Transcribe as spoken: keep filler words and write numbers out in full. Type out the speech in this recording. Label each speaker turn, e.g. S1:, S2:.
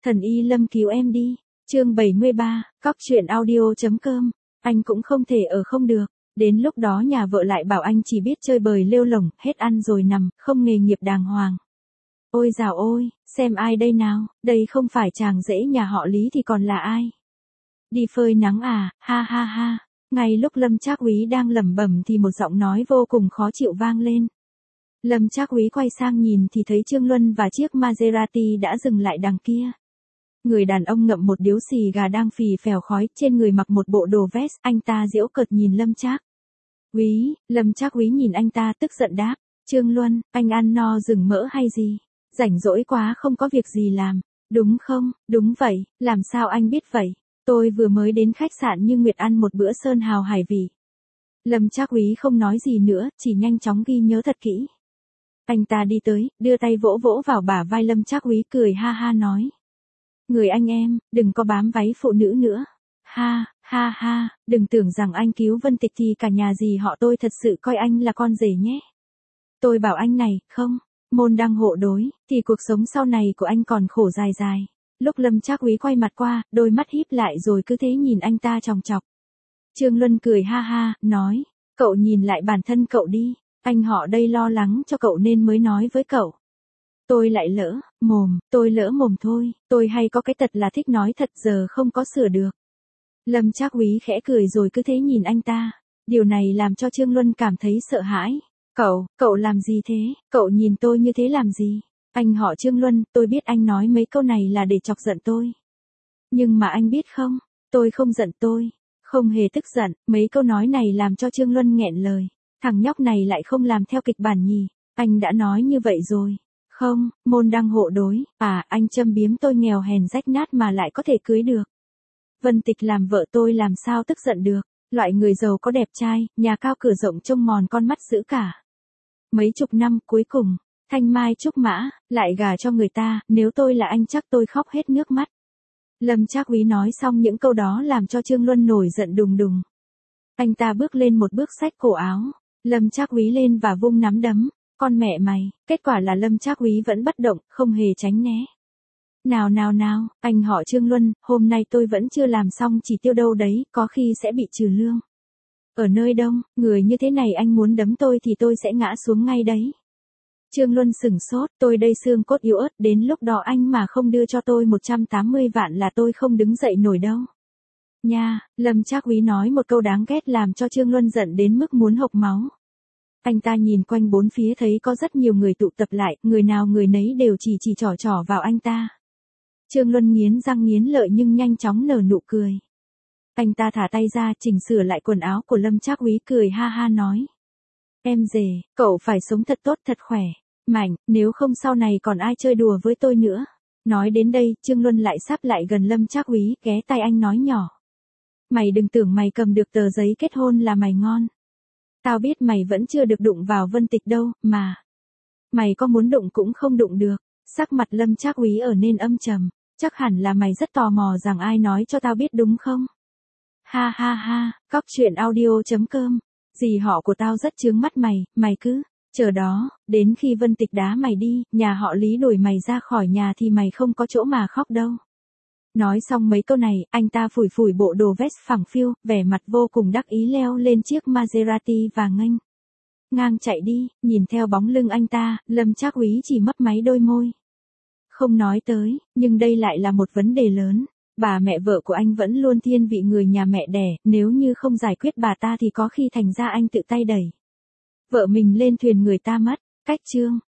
S1: Thần y Lâm cứu em đi. Chương bảy mươi ba, cóc truyện audio.com. Anh cũng không thể ở không được. Đến lúc đó nhà vợ lại bảo anh chỉ biết chơi bời lêu lổng, hết ăn rồi nằm, không nghề nghiệp đàng hoàng. Ôi dào ôi, xem ai đây nào, đây không phải chàng rể nhà họ Lý thì còn là ai? Đi phơi nắng à, ha ha ha. Ngay lúc Lâm Trác Úy đang lẩm bẩm thì một giọng nói vô cùng khó chịu vang lên. Lâm Trác Úy quay sang nhìn thì thấy Trương Luân và chiếc Maserati đã dừng lại đằng kia. Người đàn ông ngậm một điếu xì gà đang phì phèo khói, trên người mặc một bộ đồ vest, anh ta giễu cợt nhìn Lâm Trác Úy. Lâm Trác Úy nhìn anh ta tức giận đáp, Trương Luân, anh ăn no rừng mỡ hay gì? Rảnh rỗi quá không có việc gì làm, đúng không? Đúng vậy, làm sao anh biết vậy? Tôi vừa mới đến khách sạn Như Nguyệt ăn một bữa sơn hào hải vị. Lâm Trác Úy không nói gì nữa, chỉ nhanh chóng ghi nhớ thật kỹ. Anh ta đi tới, đưa tay vỗ vỗ vào bả vai Lâm Trác Úy, cười ha ha nói. Người anh em, đừng có bám váy phụ nữ nữa. Ha, ha ha, đừng tưởng rằng anh cứu Vân Tịch thì cả nhà gì họ tôi thật sự coi anh là con rể nhé. Tôi bảo anh này, không, môn đăng hộ đối, thì cuộc sống sau này của anh còn khổ dài dài. Lúc Lâm Trác Úy quay mặt qua, đôi mắt híp lại rồi cứ thế nhìn anh ta chòng chọc. Trương Luân cười ha ha, nói, cậu nhìn lại bản thân cậu đi, anh họ đây lo lắng cho cậu nên mới nói với cậu. Tôi lại lỡ mồm, tôi lỡ mồm thôi, tôi hay có cái tật là thích nói thật giờ không có sửa được. Lâm Trác Úy khẽ cười rồi cứ thế nhìn anh ta, điều này làm cho Trương Luân cảm thấy sợ hãi. Cậu, cậu làm gì thế, cậu nhìn tôi như thế làm gì? Anh họ Trương Luân, tôi biết anh nói mấy câu này là để chọc giận tôi. Nhưng mà anh biết không, tôi không giận tôi, không hề tức giận, mấy câu nói này làm cho Trương Luân nghẹn lời. Thằng nhóc này lại không làm theo kịch bản nhỉ, anh đã nói như vậy rồi. Không, môn đăng hộ đối, à anh châm biếm tôi nghèo hèn rách nát mà lại có thể cưới được. Vân Tịch làm vợ tôi làm sao tức giận được, loại người giàu có đẹp trai, nhà cao cửa rộng trông mòn con mắt dữ cả. Mấy chục năm cuối cùng, thanh mai trúc mã, lại gả cho người ta, nếu tôi là anh chắc tôi khóc hết nước mắt. Lâm Trác Úy nói xong những câu đó làm cho Trương Luân nổi giận đùng đùng. Anh ta bước lên một bước xách cổ áo, Lâm Trác Úy lên và vung nắm đấm. Con mẹ mày, kết quả là Lâm Trác Úy vẫn bất động, không hề tránh né. Nào nào nào, anh họ Trương Luân, hôm nay tôi vẫn chưa làm xong chỉ tiêu đâu đấy, có khi sẽ bị trừ lương. Ở nơi đông, người như thế này anh muốn đấm tôi thì tôi sẽ ngã xuống ngay đấy. Trương Luân sửng sốt, tôi đây xương cốt yếu ớt, đến lúc đó anh mà không đưa cho tôi một trăm tám mươi vạn là tôi không đứng dậy nổi đâu. Nha, Lâm Trác Úy nói một câu đáng ghét làm cho Trương Luân giận đến mức muốn hộc máu. Anh ta nhìn quanh bốn phía thấy có rất nhiều người tụ tập lại, người nào người nấy đều chỉ chỉ trỏ trỏ vào anh ta. Trương Luân nghiến răng nghiến lợi nhưng nhanh chóng nở nụ cười. Anh ta thả tay ra chỉnh sửa lại quần áo của Lâm Trác Úy, cười ha ha nói. Em rể, cậu phải sống thật tốt thật khỏe, mạnh, nếu không sau này còn ai chơi đùa với tôi nữa. Nói đến đây, Trương Luân lại sắp lại gần Lâm Trác Úy, ghé tay anh nói nhỏ. Mày đừng tưởng mày cầm được tờ giấy kết hôn là mày ngon. Tao biết mày vẫn chưa được đụng vào Vân Tịch đâu, mà. Mày có muốn đụng cũng không đụng được. Sắc mặt Lâm Trác Úy ở nên âm trầm. Chắc hẳn là mày rất tò mò rằng ai nói cho tao biết đúng không? Ha ha ha, cóc truyện audio.com. Dì họ của tao rất chướng mắt mày, mày cứ chờ đó, đến khi Vân Tịch đá mày đi, nhà họ Lý đuổi mày ra khỏi nhà thì mày không có chỗ mà khóc đâu. Nói xong mấy câu này, anh ta phủi phủi bộ đồ vest phẳng phiu, vẻ mặt vô cùng đắc ý leo lên chiếc Maserati và nghênh ngang chạy đi. Nhìn theo bóng lưng anh ta, Lâm Trác Úy chỉ mấp máy đôi môi. Không nói tới, nhưng đây lại là một vấn đề lớn. Bà mẹ vợ của anh vẫn luôn thiên vị người nhà mẹ đẻ, nếu như không giải quyết bà ta thì có khi thành ra anh tự tay đẩy vợ mình lên thuyền người ta mất. Cách chương